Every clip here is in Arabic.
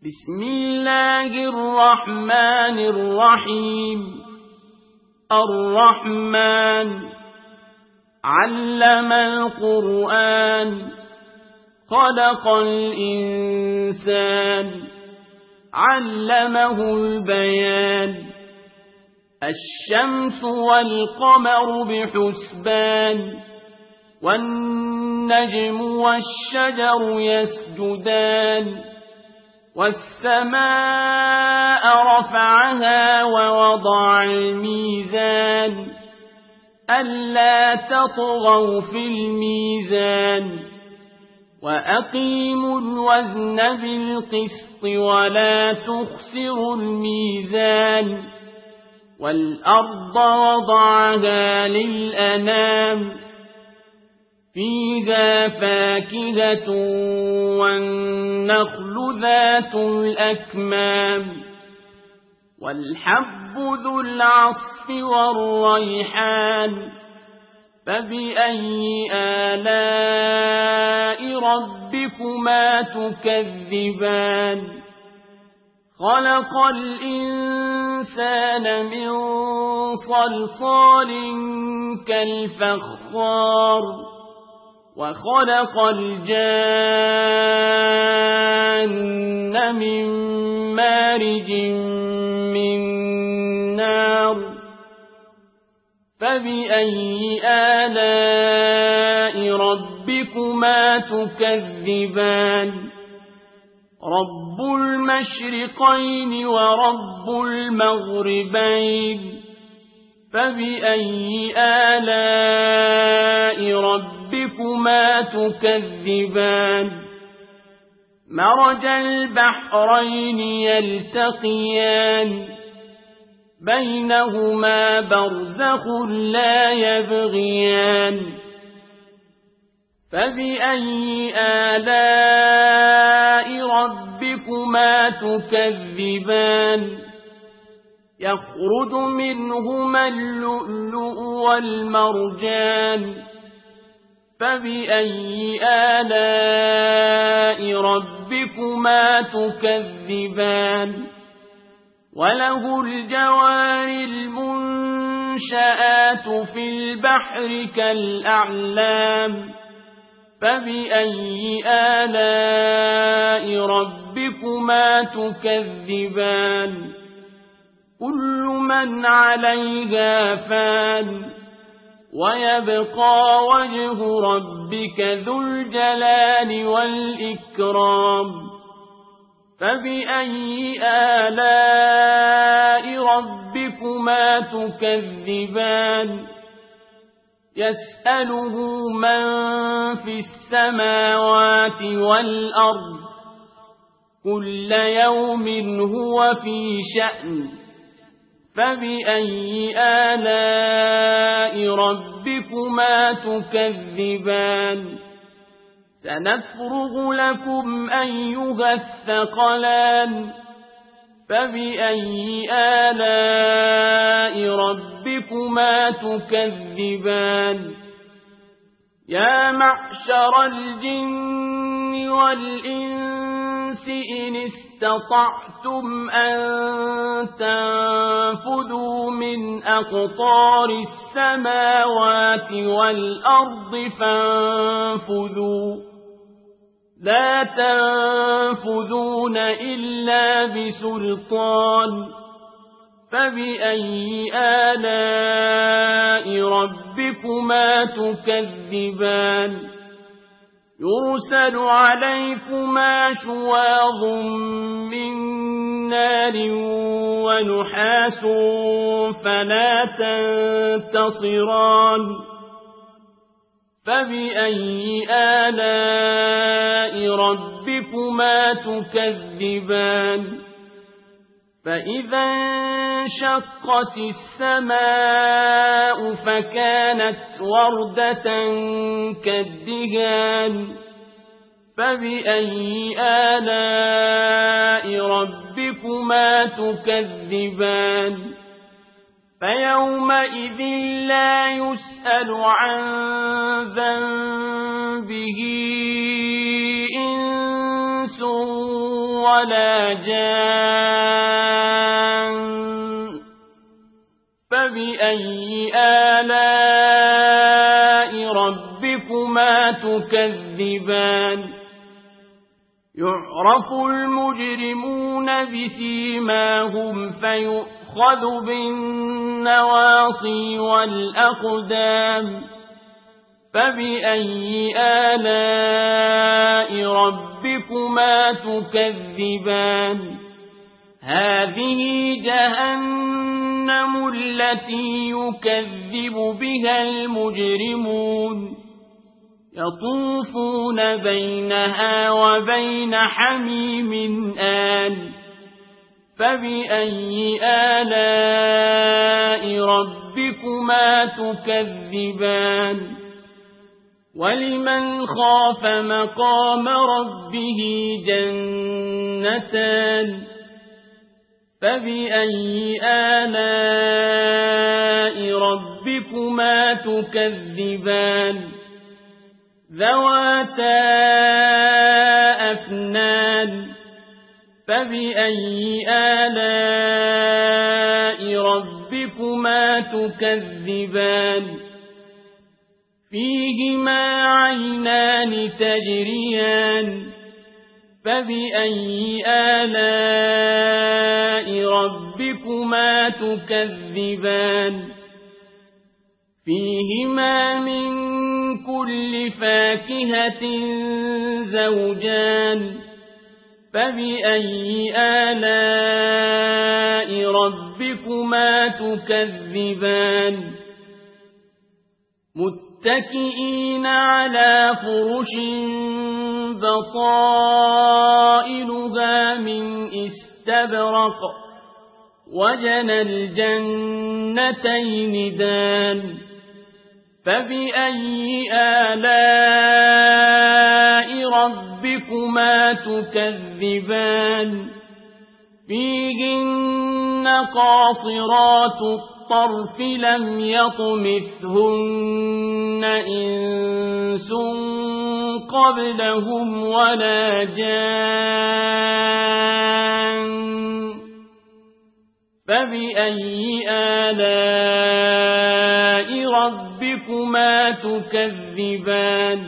بسم الله الرحمن الرحيم الرحمن علم القرآن خلق الإنسان علمه البيان الشمس والقمر بحسبان والنجم والشجر يسجدان والسماء رفعها ووضع الميزان ألا تطغوا في الميزان وأقيموا الوزن بالقسط ولا تخسروا الميزان والأرض وضعها للأنام فيها فاكهة والنخل ذات الأكمام والحب ذو العصف والريحان فبأي آلاء ربكما تكذبان خلق الإنسان من صلصال كالفخار وخلق الجان من مارج من نار فبأي آلاء ربكما تكذبان رب المشرقين ورب المغربين فبأي آلاء ربكما تكذبان مرج البحرين يلتقيان بينهما برزخ لا يبغيان فبأي آلاء ربكما تكذبان يخرج منهما اللؤلؤ والمرجان فبأي آلاء ربكما تكذبان وله الجوار المنشآت في البحر كالأعلام فبأي آلاء ربكما تكذبان كل من عليها فان ويبقى وجه ربك ذو الجلال والإكرام فبأي آلاء ربكما تكذبان يسأله من في السماوات والأرض كل يوم هو في شأن فبأي آلاء ربكما تكذبان سنفرغ لكم أيها الثقلان فبأي آلاء ربكما تكذبان يا معشر الجن والإنس إن استطعتم أن تنفذوا من أقطار السماوات والأرض فانفذوا لا تنفذون إلا بسلطان فبأي آلاء ربكما تكذبان يرسل عليكما شواظ من نار ونحاس فلا تنتصران فبأي آلاء ربكما تكذبان فإذا انشقت السماء فكانت وردة كالدهان فبأي آلاء ربكما تكذبان فيومئذ لا يسأل عن ذنبه إنس ولا جان فبأي آلاء ربكما تكذبان يعرف المجرمون بسيماهم فيؤخذ بالنواصي والأقدام فبأي آلاء ربكما تكذبان هذه جهنم التي يكذب بها المجرمون يطوفون بينها وبين حميم آن فبأي آلاء ربكما تكذبان ولمن خاف مقام ربه جنتان فبأي آلاء ربكما تكذبان ذواتا أفنان فبأي آلاء ربكما تكذبان فيهما عينان تجريان فبأي آلاء ربكما تكذبان فيهما من كل فاكهة زوجان فبأي آلاء ربكما تكذبان متكئين على فرش بطائنها من استبرق وجنى الجنتين دان فبأي آلاء ربكما تكذبان فيهن قاصرات الطرف لم يطمثهن إنس قبلهم ولا جان فبأي آلاء ربكما تكذبان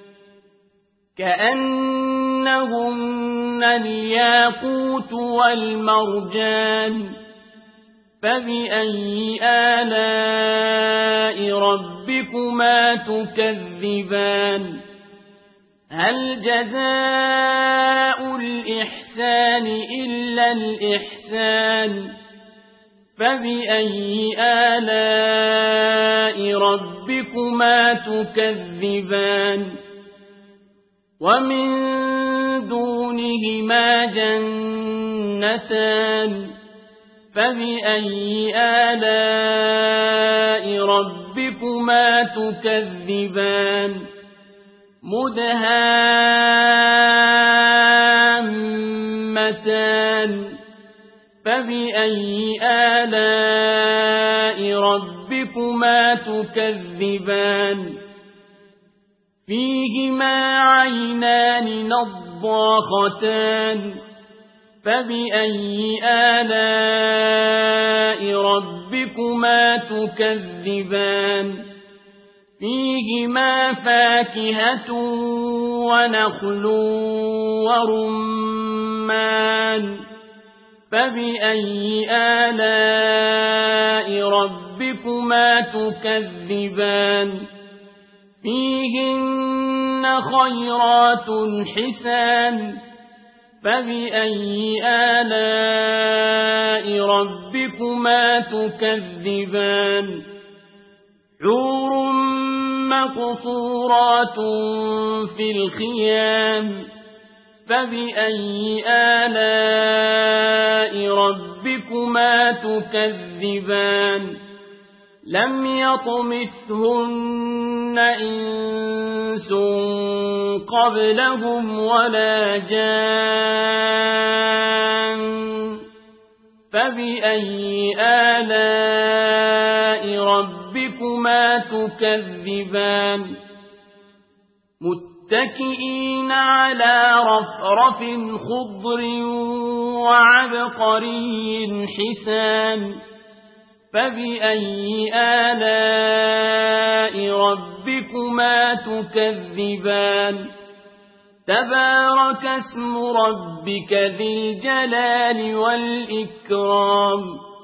كأنهن الياقوت والمرجان فبأي آلاء ربكما تكذبان هل جزاء الإحسان إلا الإحسان فبأي آلاء ربكما تكذبان ومن دونهما جنتان فبأي آلاء ربكما تكذبان مدهامتان فبأي آلاء ربكما تكذبان فيهما عينان نضاختان فبأي آلاء ربكما تكذبان فيهما فاكهة ونخل ورمان فبأي آلاء ربكما تكذبان فيهن خيرات حسان فبأي آلاء ربكما تكذبان حور مقصورات في الخيام فبأي آلاء ربكما تكذبان لم يطمثهن إنس قبلهم ولا جان فبأي آلاء ربكما تكذبان متكئين على رفرف خضر وعبقري حسان فبأي آلاء ربكما تكذبان تبارك اسم ربك ذي الجلال والإكرام